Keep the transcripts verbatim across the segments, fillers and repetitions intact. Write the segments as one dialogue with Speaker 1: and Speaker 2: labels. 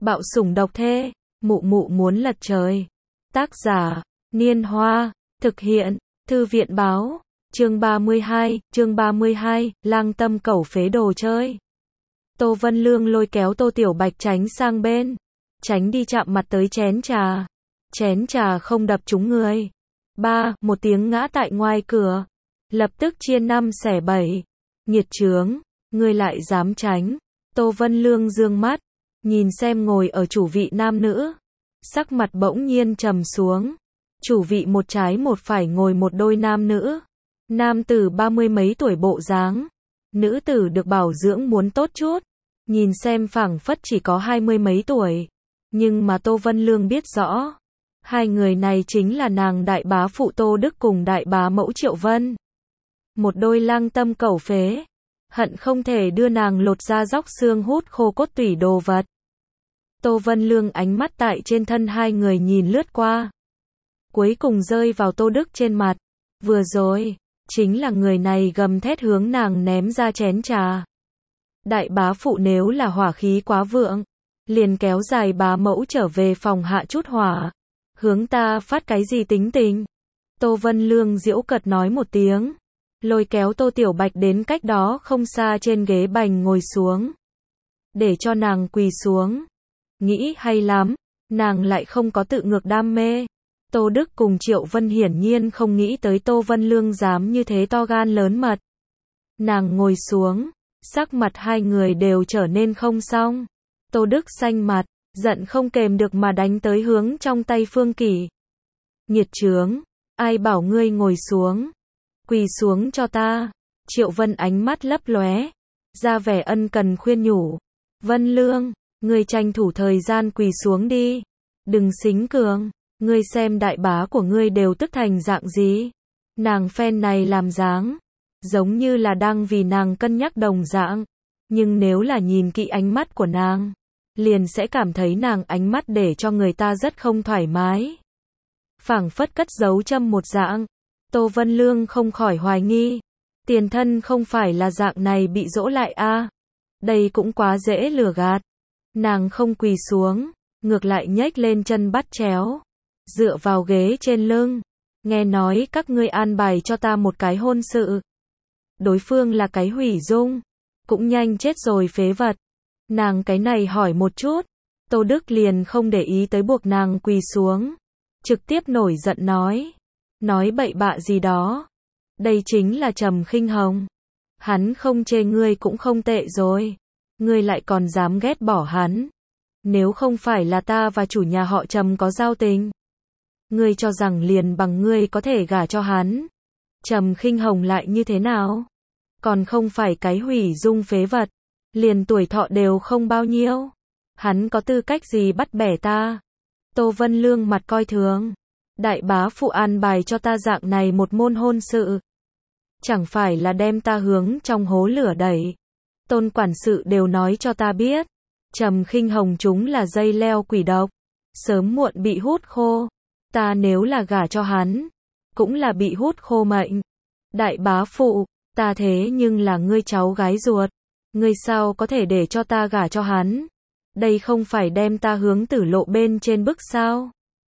Speaker 1: Bạo sủng độc thê, mụ mụ muốn lật trời. Tác giả, Niên Hoa, thực hiện, Thư viện báo, chương ba mươi hai, chương ba mươi hai, lang tâm cẩu phế đồ chơi. Tô Vân Lương lôi kéo Tô Tiểu Bạch tránh sang bên, tránh đi chạm mặt tới chén trà. Chén trà không đập trúng người. Ba, một tiếng ngã tại ngoài cửa. Lập tức chia năm xẻ bảy. Nghiệt chướng, ngươi lại dám tránh. Tô Vân Lương dương mắt, nhìn xem ngồi ở chủ vị nam nữ. Sắc mặt bỗng nhiên trầm xuống. Chủ vị một trái một phải ngồi một đôi nam nữ. Nam tử ba mươi mấy tuổi bộ dáng. Nữ tử được bảo dưỡng muốn tốt chút. Nhìn xem phảng phất chỉ có hai mươi mấy tuổi. Nhưng mà Tô Vân Lương biết rõ. Hai người này chính là nàng đại bá phụ Tô Đức cùng đại bá mẫu Triệu Vân. Một đôi lang tâm cẩu phế. Hận không thể đưa nàng lột ra róc xương hút khô cốt tủy đồ vật. Tô Vân Lương ánh mắt tại trên thân hai người nhìn lướt qua. Cuối cùng rơi vào Tô Đức trên mặt. Vừa rồi, chính là người này gầm thét hướng nàng ném ra chén trà. Đại bá phụ nếu là hỏa khí quá vượng, liền kéo dài bá mẫu trở về phòng hạ chút hỏa. Hướng ta phát cái gì tính tình? Tô Vân Lương giễu cợt nói một tiếng. Lôi kéo Tô Tiểu Bạch đến cách đó không xa trên ghế bành ngồi xuống. Để cho nàng quỳ xuống. Nghĩ hay lắm, nàng lại không có tự ngược đam mê. Tô Đức cùng Triệu Vân hiển nhiên không nghĩ tới Tô Vân Lương dám như thế to gan lớn mật. Nàng ngồi xuống, sắc mặt hai người đều trở nên không xong. Tô Đức xanh mặt, giận không kềm được mà đánh tới hướng trong tay Phương Kỷ. Nghiệt chướng, ai bảo ngươi ngồi xuống? Quỳ xuống cho ta. Triệu Vân ánh mắt lấp lóe, ra vẻ ân cần khuyên nhủ. Vân Lương, ngươi tranh thủ thời gian quỳ xuống đi. Đừng xính cường, ngươi xem đại bá của ngươi đều tức thành dạng gì. Nàng phen này làm dáng, giống như là đang vì nàng cân nhắc đồng dạng. Nhưng nếu là nhìn kỹ ánh mắt của nàng, liền sẽ cảm thấy nàng ánh mắt để cho người ta rất không thoải mái. Phảng phất cất giấu châm một dạng. Tô Vân Lương không khỏi hoài nghi. Tiền thân không phải là dạng này bị dỗ lại a à? Đây cũng quá dễ lừa gạt. Nàng không quỳ xuống, ngược lại nhếch lên chân bắt chéo. Dựa vào ghế trên lưng. Nghe nói các ngươi an bài cho ta một cái hôn sự. Đối phương là cái hủy dung. Cũng nhanh chết rồi phế vật. Nàng cái này hỏi một chút. Tô Đức liền không để ý tới buộc nàng quỳ xuống. Trực tiếp nổi giận nói. Nói bậy bạ gì đó. Đây chính là Trầm Khinh Hồng. Hắn không chê ngươi cũng không tệ rồi. Ngươi lại còn dám ghét bỏ hắn. Nếu không phải là ta và chủ nhà họ Trầm có giao tình. Ngươi cho rằng liền bằng ngươi có thể gả cho hắn. Trầm Khinh Hồng lại như thế nào? Còn không phải cái hủy dung phế vật. Liền tuổi thọ đều không bao nhiêu. Hắn có tư cách gì bắt bẻ ta? Tô Vân Lương mặt coi thường. Đại bá phụ an bài cho ta dạng này một môn hôn sự. Chẳng phải là đem ta hướng trong hố lửa đẩy. Tôn quản sự đều nói cho ta biết. Trầm Khinh Hồng chúng là dây leo quỷ độc. Sớm muộn bị hút khô. Ta nếu là gả cho hắn, cũng là bị hút khô mệnh. Đại bá phụ, ta thế nhưng là ngươi cháu gái ruột. Ngươi sao có thể để cho ta gả cho hắn? Đây không phải đem ta hướng tử lộ bên trên bức sao?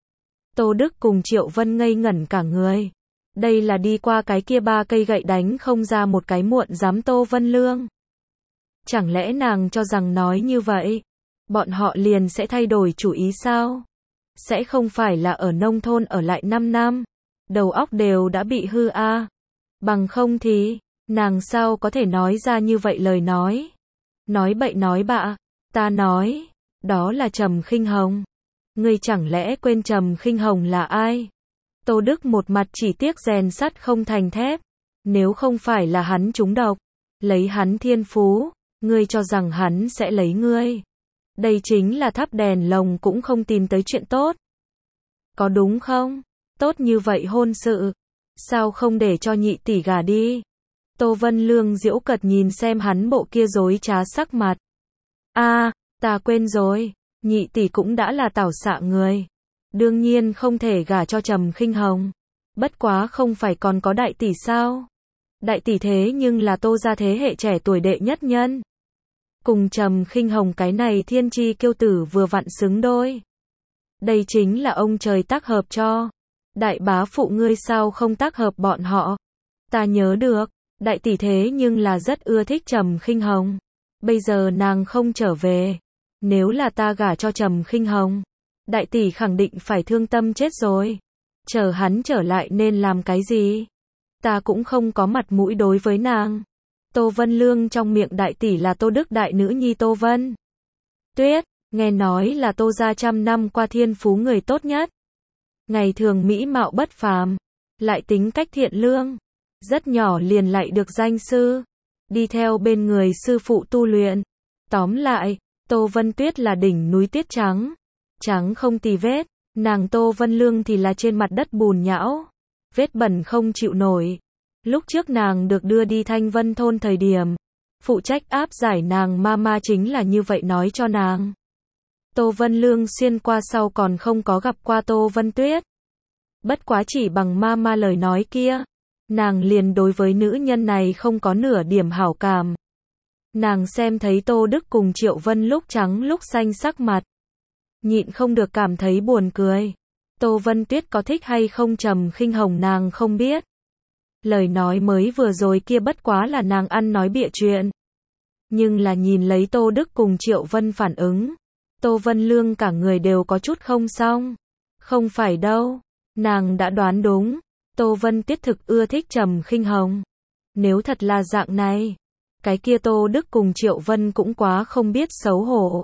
Speaker 1: Tô Đức cùng Triệu Vân ngây ngẩn cả người. Đây là đi qua cái kia ba cây gậy đánh không ra một cái muộn dám Tô Vân Lương. Chẳng lẽ nàng cho rằng nói như vậy, bọn họ liền sẽ thay đổi chủ ý sao? Sẽ không phải là ở nông thôn ở lại năm năm, đầu óc đều đã bị hư a à? Bằng không thì, nàng sao có thể nói ra như vậy lời nói? Nói bậy nói bạ, ta nói, đó là Trầm Khinh Hồng. Ngươi chẳng lẽ quên Trầm Khinh Hồng là ai? Tô Đức một mặt chỉ tiếc rèn sắt không thành thép. Nếu không phải là hắn trúng độc, lấy hắn thiên phú, ngươi cho rằng hắn sẽ lấy ngươi. Đây chính là thắp đèn lồng cũng không tìm tới chuyện tốt. Có đúng không? Tốt như vậy hôn sự, sao không để cho nhị tỷ gả đi? Tô Vân Lương giễu cợt nhìn xem hắn bộ kia dối trá sắc mặt. A, à, ta quên rồi. Nhị tỷ cũng đã là tảo xạ người. Đương nhiên không thể gả cho Trầm Khinh Hồng. Bất quá không phải còn có đại tỷ sao? Đại tỷ thế nhưng là Tô gia thế hệ trẻ tuổi đệ nhất nhân. Cùng Trầm Khinh Hồng cái này thiên chi kiêu tử vừa vặn xứng đôi. Đây chính là ông trời tác hợp cho. Đại bá phụ ngươi sao không tác hợp bọn họ? Ta nhớ được, đại tỷ thế nhưng là rất ưa thích Trầm Khinh Hồng. Bây giờ nàng không trở về. Nếu là ta gả cho Trầm Khinh Hồng, đại tỷ khẳng định phải thương tâm chết rồi. Chờ hắn trở lại nên làm cái gì? Ta cũng không có mặt mũi đối với nàng. Tô Vân Lương trong miệng đại tỷ là Tô Đức đại nữ nhi Tô Vân Tuyết, nghe nói là Tô gia trăm năm qua thiên phú người tốt nhất. Ngày thường mỹ mạo bất phàm, lại tính cách thiện lương, rất nhỏ liền lại được danh sư, đi theo bên người sư phụ tu luyện. Tóm lại, Tô Vân Tuyết là đỉnh núi tuyết trắng, trắng không tì vết, nàng Tô Vân Lương thì là trên mặt đất bùn nhão, vết bẩn không chịu nổi. Lúc trước nàng được đưa đi Thanh Vân thôn thời điểm, phụ trách áp giải nàng mama chính là như vậy nói cho nàng. Tô Vân Lương xuyên qua sau còn không có gặp qua Tô Vân Tuyết. Bất quá chỉ bằng mama lời nói kia, nàng liền đối với nữ nhân này không có nửa điểm hảo cảm. Nàng xem thấy Tô Đức cùng Triệu Vân lúc trắng lúc xanh sắc mặt, nhịn không được cảm thấy buồn cười. Tô Vân Tuyết có thích hay không Trầm Khinh Hồng nàng không biết. Lời nói mới vừa rồi kia bất quá là nàng ăn nói bịa chuyện. Nhưng là nhìn lấy Tô Đức cùng Triệu Vân phản ứng, Tô Vân Lương cả người đều có chút không xong. Không phải đâu, nàng đã đoán đúng, Tô Vân Tuyết thực ưa thích Trầm Khinh Hồng. Nếu thật là dạng này, cái kia Tô Đức cùng Triệu Vân cũng quá không biết xấu hổ.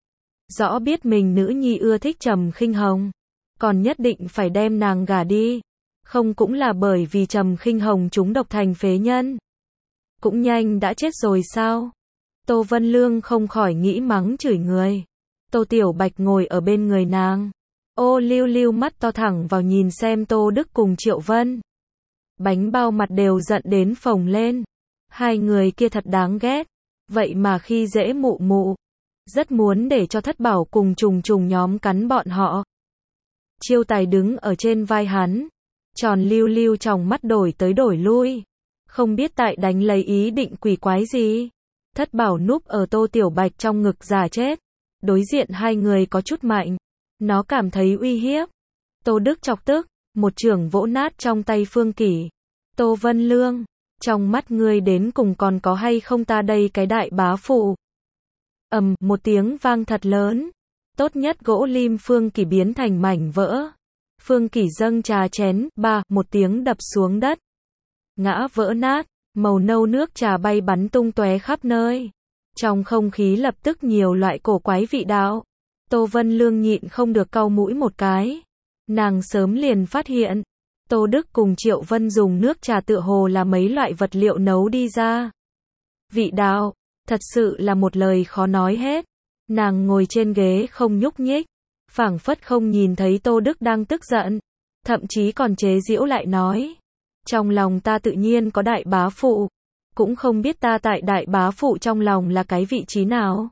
Speaker 1: Rõ biết mình nữ nhi ưa thích Trầm Khinh Hồng, còn nhất định phải đem nàng gả đi. Không cũng là bởi vì Trầm Khinh Hồng trúng độc thành phế nhân. Cũng nhanh đã chết rồi sao? Tô Vân Lương không khỏi nghĩ mắng chửi người. Tô Tiểu Bạch ngồi ở bên người nàng. Ô liu liu mắt to thẳng vào nhìn xem Tô Đức cùng Triệu Vân. Bánh bao mặt đều giận đến phồng lên. Hai người kia thật đáng ghét. Vậy mà khi dễ mụ mụ. Rất muốn để cho Thất Bảo cùng trùng trùng nhóm cắn bọn họ. Chiêu Tài đứng ở trên vai hắn. Tròn lưu lưu trong mắt đổi tới đổi lui. Không biết tại đánh lấy ý định quỷ quái gì. Thất Bảo núp ở Tô Tiểu Bạch trong ngực giả chết. Đối diện hai người có chút mạnh. Nó cảm thấy uy hiếp. Tô Đức chọc tức, một chưởng vỗ nát trong tay Phương Kỷ. Tô Vân Lương, trong mắt ngươi đến cùng còn có hay không ta đây cái đại bá phụ. Ầm, một tiếng vang thật lớn. Tốt nhất gỗ lim Phương Kỷ biến thành mảnh vỡ. Phương Kỷ dâng trà chén, ba, một tiếng đập xuống đất. Ngã vỡ nát, màu nâu nước trà bay bắn tung tóe khắp nơi. Trong không khí lập tức nhiều loại cổ quái vị đạo. Tô Vân Lương nhịn không được cau mũi một cái. Nàng sớm liền phát hiện, Tô Đức cùng Triệu Vân dùng nước trà tựa hồ là mấy loại vật liệu nấu đi ra. Vị đạo, thật sự là một lời khó nói hết. Nàng ngồi trên ghế không nhúc nhích, phảng phất không nhìn thấy Tô Đức đang tức giận, thậm chí còn chế giễu lại nói. Trong lòng ta tự nhiên có đại bá phụ, cũng không biết ta tại đại bá phụ trong lòng là cái vị trí nào.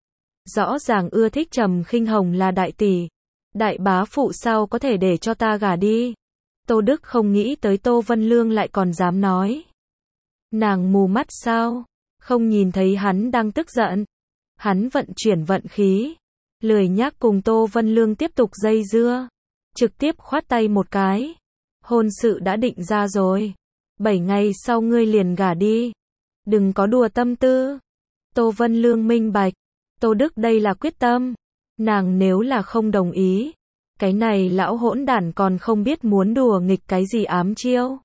Speaker 1: Rõ ràng ưa thích Trầm Khinh Hồng là đại tỷ, đại bá phụ sao có thể để cho ta gả đi. Tô Đức không nghĩ tới Tô Vân Lương lại còn dám nói. Nàng mù mắt sao, không nhìn thấy hắn đang tức giận. Hắn vận chuyển vận khí, lười nhác cùng Tô Vân Lương tiếp tục dây dưa, trực tiếp khoát tay một cái. Hôn sự đã định ra rồi, bảy ngày sau ngươi liền gả đi, đừng có đùa tâm tư. Tô Vân Lương minh bạch, Tô Đức đây là quyết tâm, nàng nếu là không đồng ý, cái này lão hỗn đản còn không biết muốn đùa nghịch cái gì ám chiêu.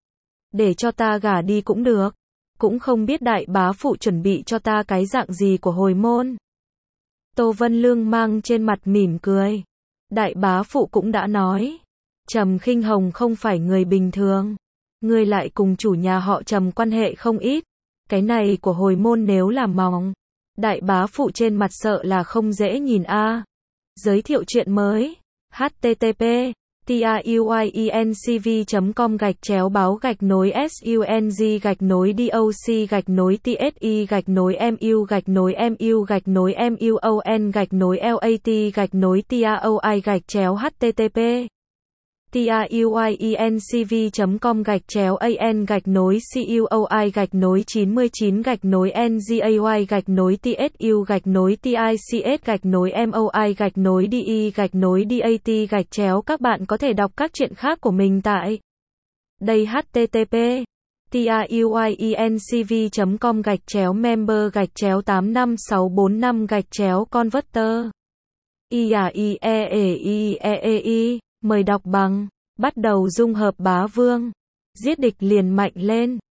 Speaker 1: Để cho ta gả đi cũng được, cũng không biết đại bá phụ chuẩn bị cho ta cái dạng gì của hồi môn. Tô Vân Lương mang trên mặt mỉm cười. Đại bá phụ cũng đã nói, Trầm Khinh Hồng không phải người bình thường. Ngươi lại cùng chủ nhà họ Trầm quan hệ không ít. Cái này của hồi môn nếu là mỏng, đại bá phụ trên mặt sợ là không dễ nhìn a. À. Giới thiệu chuyện mới. H T T P truyencv chấm com gạch chéo báo gạch nối sung gạch nối doc gạch nối tsi gạch nối mu gạch nối mu gạch nối muon gạch nối lat gạch nối taoi gạch chéo http tuyuyencv chấm com gạch chéo an gạch nối cuoi gạch nối chín mươi chín gạch nối ngay gạch nối tsu gạch nối tics gạch nối moi gạch nối de gạch nối dat gạch chéo. Các bạn có thể đọc các truyện khác của mình tại đây http tuyuyencv chấm com gạch chéo member gạch chéo tám năm sáu bốn năm gạch chéo converter. i a i e e i e e i Mời đọc bằng. Bắt đầu dung hợp bá vương. Giết địch liền mạnh lên.